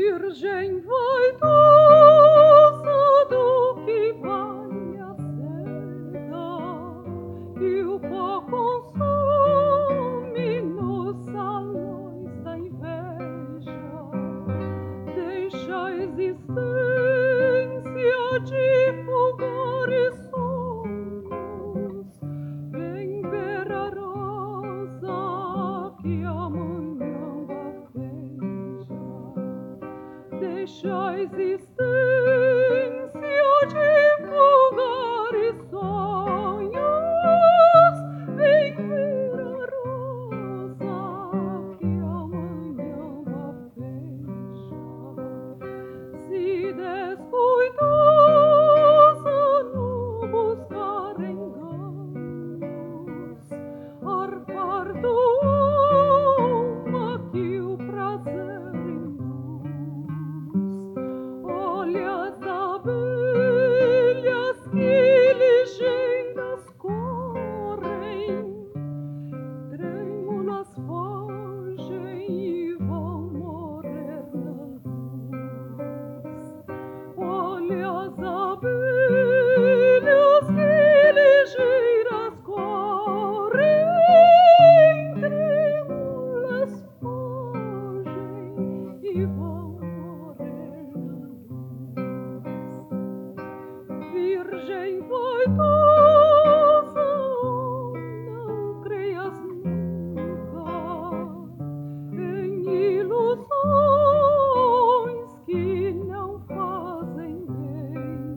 Virgem vaidosa do que vale a seda, que o pó consome nos salões da inveja, deixa a existência de fulgores sombros, vem ver a rosa que amanhã bafeja. Deixa a existência de vulgares sonhos, vem ver a rosa que amanhã bafeja. Se descuidosa no buscar enganos, arpar do alma que o prazer olha as abelhas que ligeiras correm, trêmulas fogem e vão morrer na luz. Olha as abelhas que ligeiras correm, trêmulas fogem e vão morrer na luz. Virgem vaidosa, não creias nunca em ilusões que não fazem bem.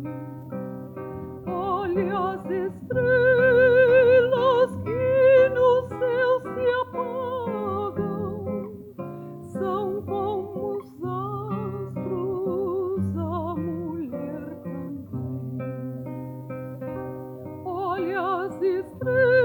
Olha as estrelas que no céu se apagam, são como os astros, a mulher também. Olha as estrelas